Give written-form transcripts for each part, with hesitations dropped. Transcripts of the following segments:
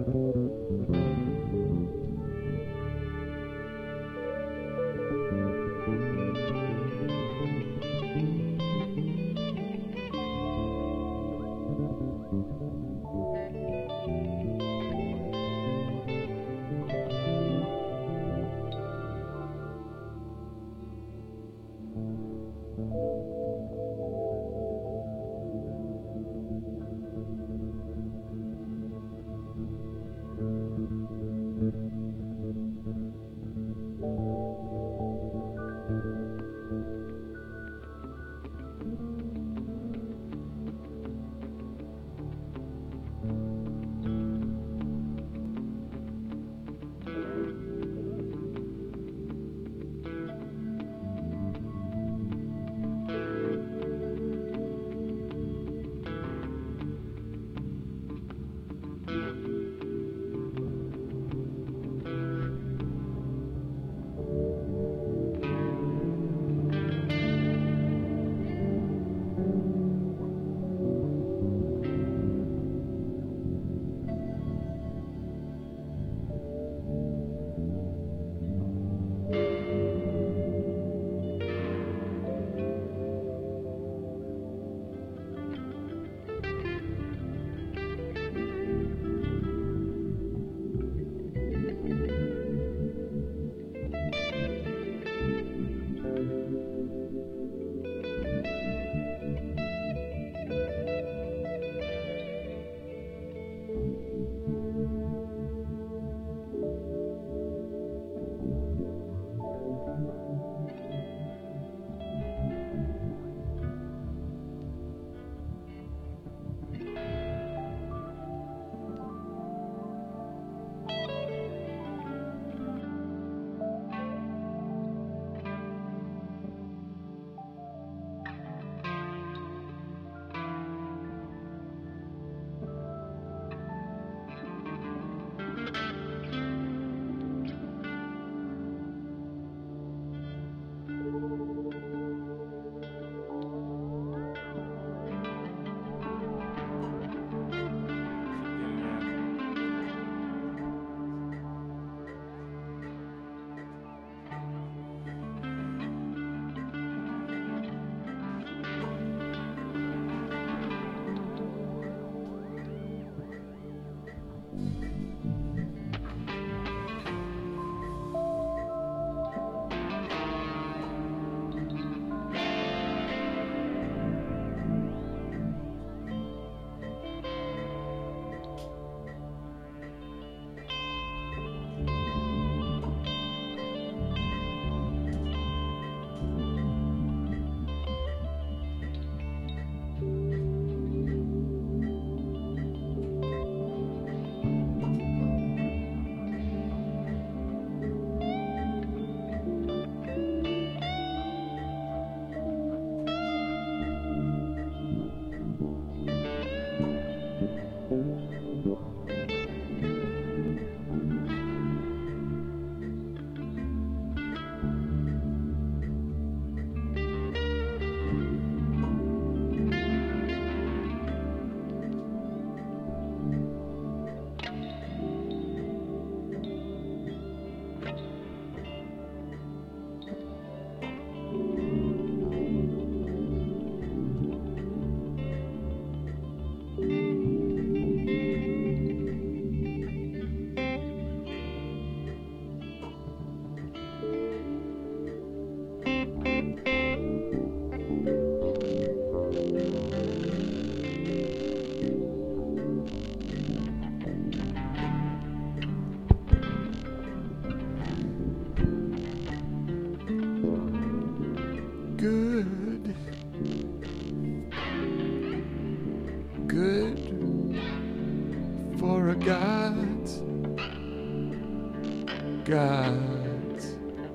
gods.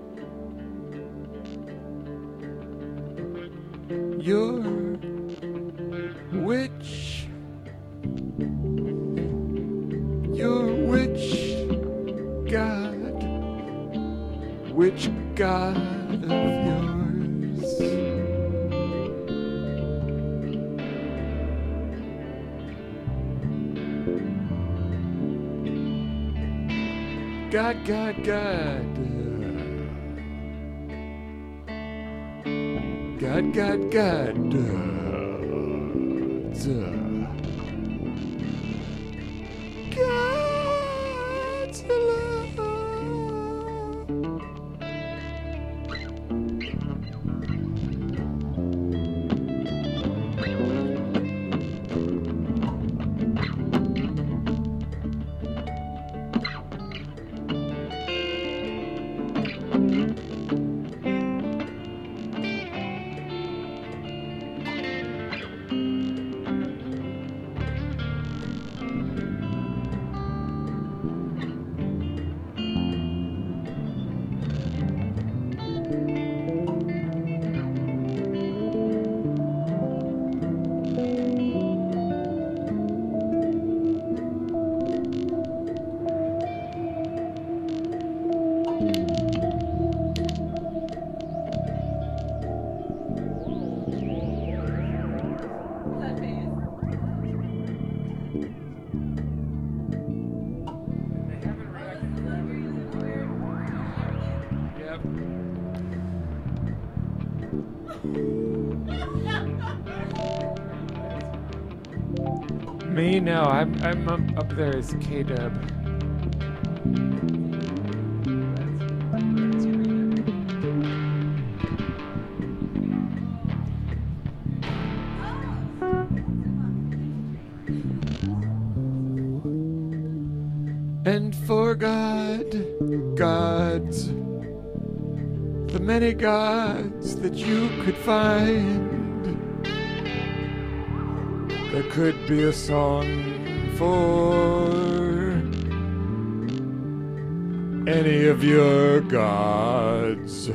You're witch. You're witch god. Which god of yours? God, God, God. God, God, God. God's love. Yep. Me? No, I'm up there as K-Dub. And for God, gods, the many gods that you could find, there could be a song for any of your gods.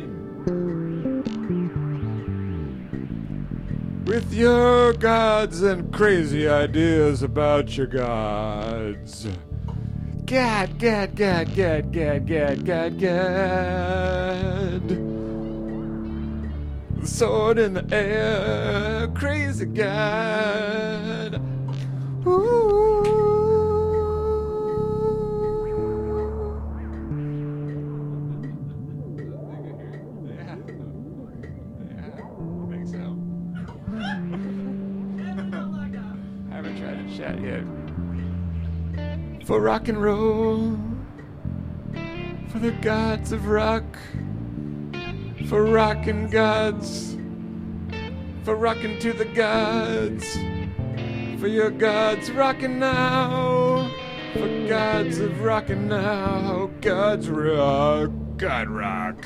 With your gods and crazy ideas about your gods. God, God, God, God, God, God, God, God. The sword in the air, crazy God. Ooh. Yeah. Yeah, I think so. I haven't tried to chat yet. For rock and roll, for the gods of rock, for rockin' gods, for rockin' to the gods, for your gods rockin' now, for gods of rockin' now, gods rock, God rock.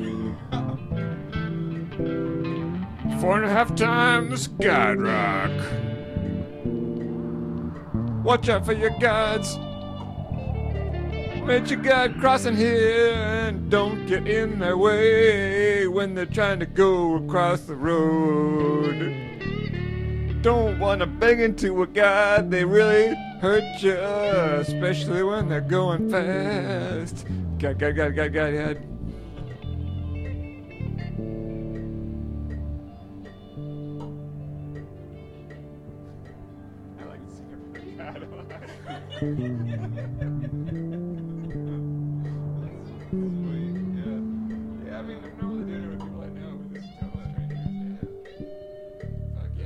4.5 times God rock. Watch out for your gods. Met your God crossing here and don't get in their way when they're trying to go across the road. Don't want to bang into a God, they really hurt you, especially when they're going fast. God. I like singing for God a lot. Yeah, I mean, I'm normally doing it with people I know, but this is total strangers. Yeah. Fuck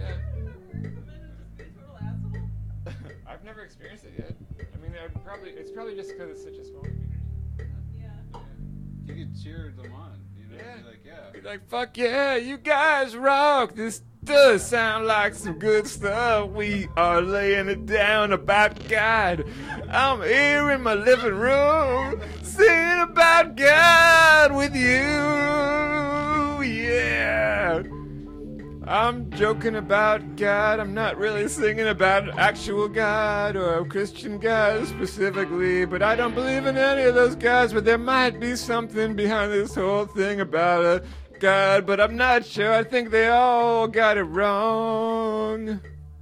yeah. I've never experienced it yet. I mean, it's probably just because it's such a small community. Yeah. You could cheer them on, you know? Yeah. Be like, yeah. Be like, fuck yeah, you guys rock. This does sound like some good stuff. We are laying it down about God. I'm here in my living room singing about God with you. Yeah. I'm joking about God. I'm not really singing about actual God or a Christian God specifically, but I don't believe in any of those gods, but there might be something behind this whole thing about a God, but I'm not sure. I think they all got it wrong.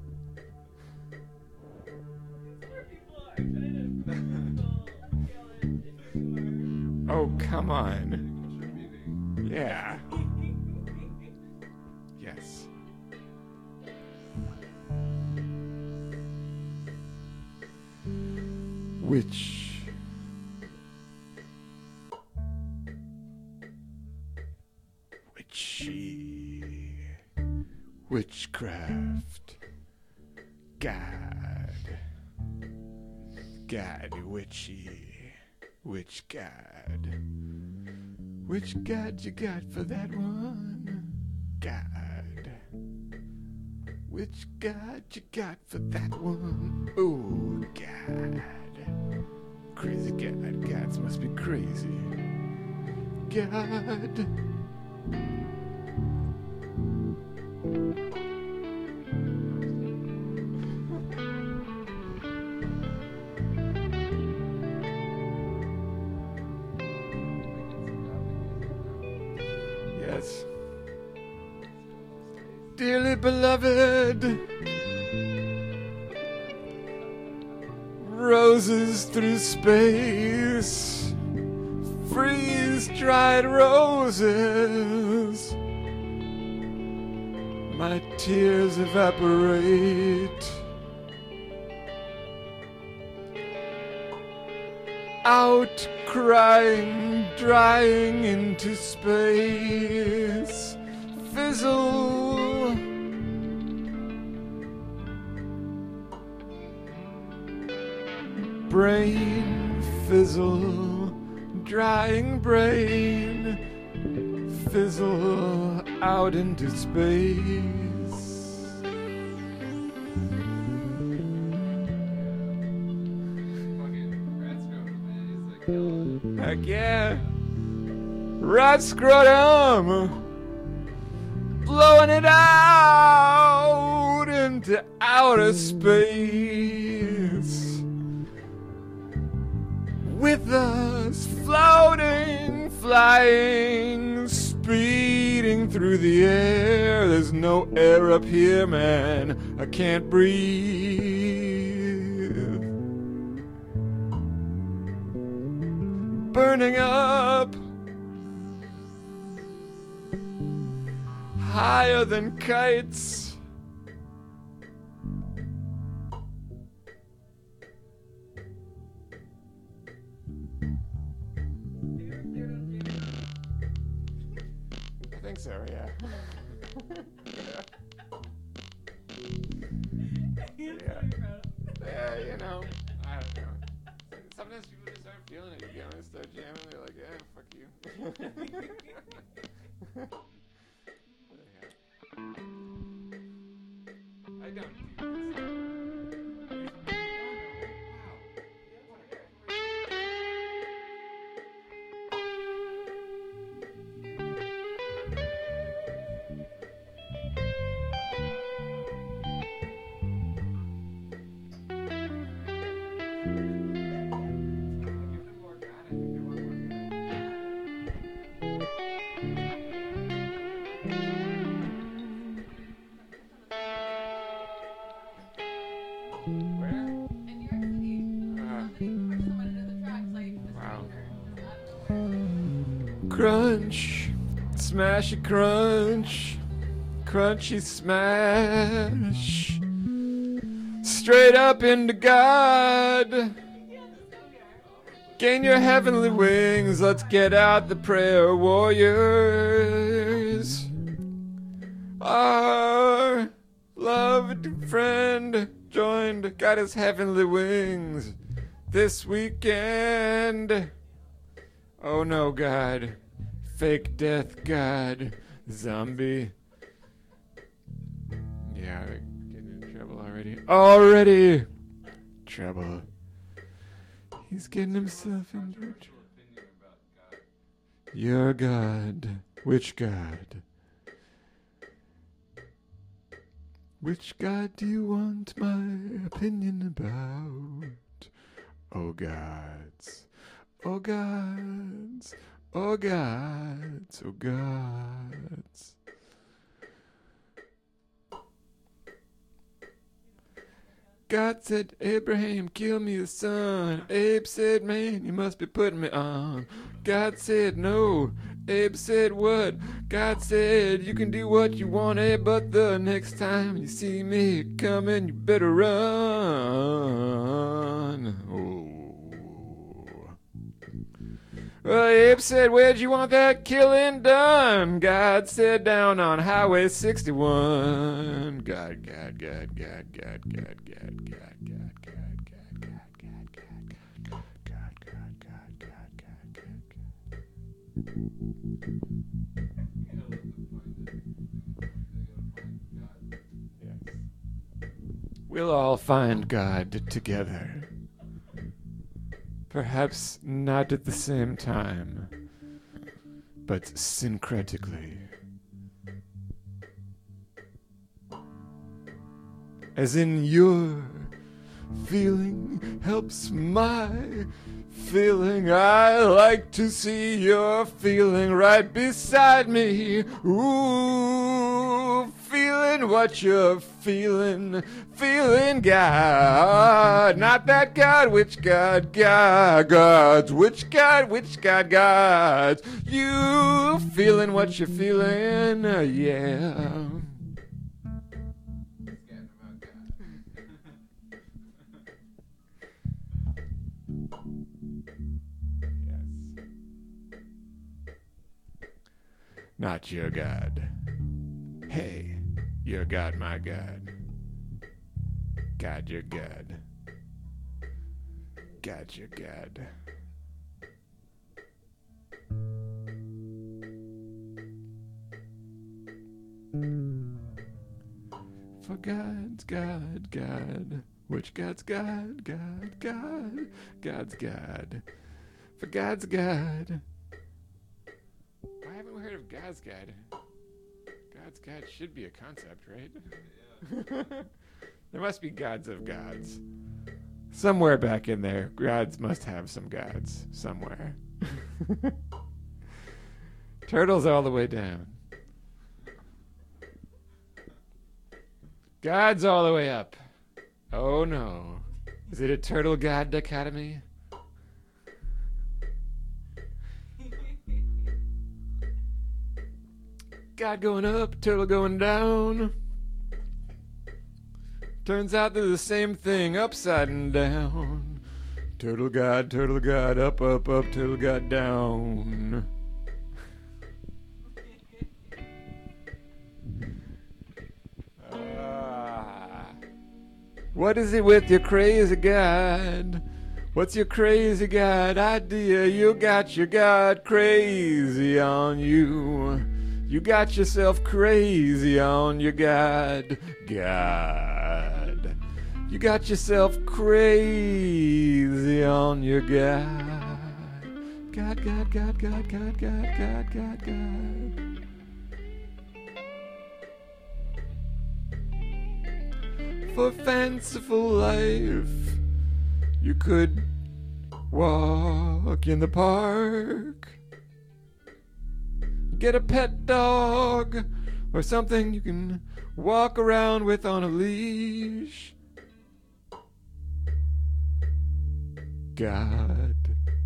Oh, come on. Yeah. Yes. Which witchcraft, God, witchy, which God you got for that one, God, which God you got for that one, oh God, crazy God, gods must be crazy, God. Yes. Dearly beloved, roses through space, freeze-dried roses, my tears evaporate, out crying, drying into space, fizzle, brain fizzle, drying brain, fizzle out into space. Heck yeah. Rat scrotum, blowing it out into outer space, with us floating, flying, speeding through the air. There's no air up here, man, I can't breathe. Burning up higher than kites, I think so, yeah. Yeah, you know, I don't know. Sometimes people just aren't feeling it. You get on and start jamming, they're like, yeah, fuck you. I don't do this. Crunch, smash a crunch, crunchy smash, straight up into God. Gain your heavenly wings, let's get out the prayer warriors. Our loved friend joined, got his heavenly wings this weekend. Oh no, God. Fake death, God. Zombie. Yeah, I'm getting in trouble already. Trouble. He's getting himself into trouble. Your God. Which God? Which God do you want my opinion about? Oh gods. Oh gods. Oh gods. Oh gods. God said, Abraham, kill me a son. Abe said, man, you must be putting me on. God said, no. Abe said, what? God said, you can do what you want, Abe, but the next time you see me coming, you better run. Oh. Well, Abe said, where'd you want that killing done? God said, down on Highway 61. God, God, God, God, God, God, God, God, God, God, God, God, God, God, God, God, God, God, God, yes. We'll all find God together. Perhaps not at the same time, but syncretically. As in your feeling helps my feeling. I like to see your feeling right beside me. Ooh, feeling what you're feeling. Feeling God. Not that God, which God, God's. Which God, God's. You feeling what you're feeling. Yeah. Not your God. Hey, your God, my God. God, your God. God, your God. For God's God, God. Which God's God, God. God's God. For God's God. Why haven't we heard of God's God? God's God should be a concept, right? Yeah. There must be gods of gods. Somewhere back in there, gods must have some gods. Somewhere. Turtles all the way down. Gods all the way up. Oh no. Is it a turtle god dichotomy? God going up, turtle going down. Turns out they're the same thing, upside and down. Turtle god, up, turtle god down. What is it with your crazy God? What's your crazy God idea? You got your God crazy on you. You got yourself crazy on your God. You got yourself crazy on your God. God. For fanciful life, you could walk in the park. Get a pet dog or something you can walk around with on a leash. God.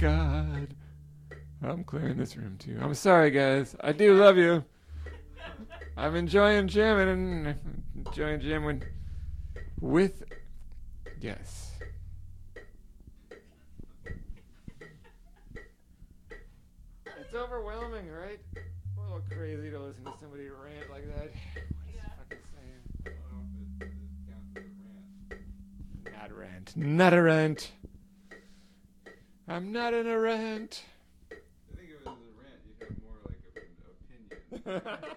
I'm clearing this room too. I'm sorry, guys. I do love you. I'm enjoying jamming and enjoying jamming with. Yes. It's overwhelming, right? A little crazy to listen to somebody rant like that. What is he fucking saying? I don't know if it counts as a rant. Not a rant. I'm not in a rant. I think if it was a rant, you'd have more like an opinion.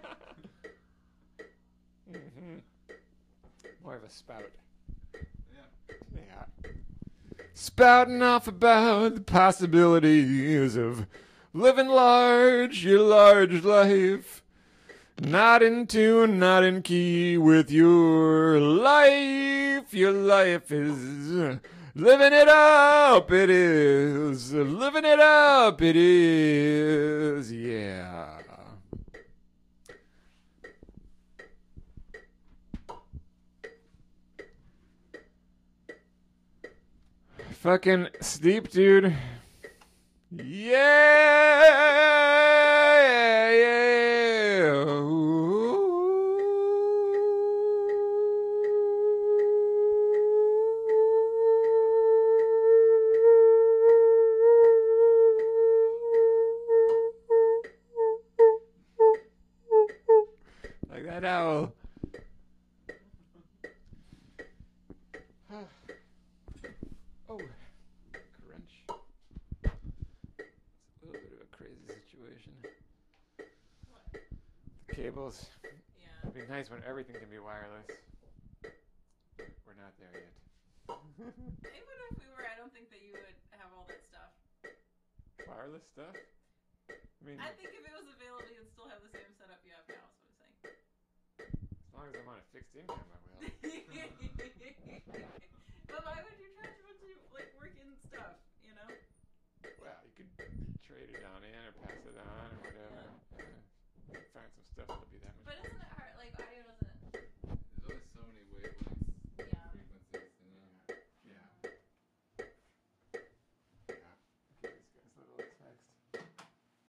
Mm-hmm. More of a spout. Yeah. Spouting off about the possibilities of living large, your large life. Not in tune, not in key with your life. Your life is living it up, it is. Living it up, it is. Yeah. Fucking steep, dude. Yeah. cables. Yeah. It'd be nice when everything can be wireless. We're not there yet. Even if we were, I don't think that you would have all that stuff. Wireless stuff? I mean, I think if it was available, you'd still have the same setup you have now, is what I'm saying. as long as I'm on a fixed income, I will. But why would you charge a bunch of, like, working stuff, you know? Well, you could trade it on in or pass it on or whatever. Find some stuff that'll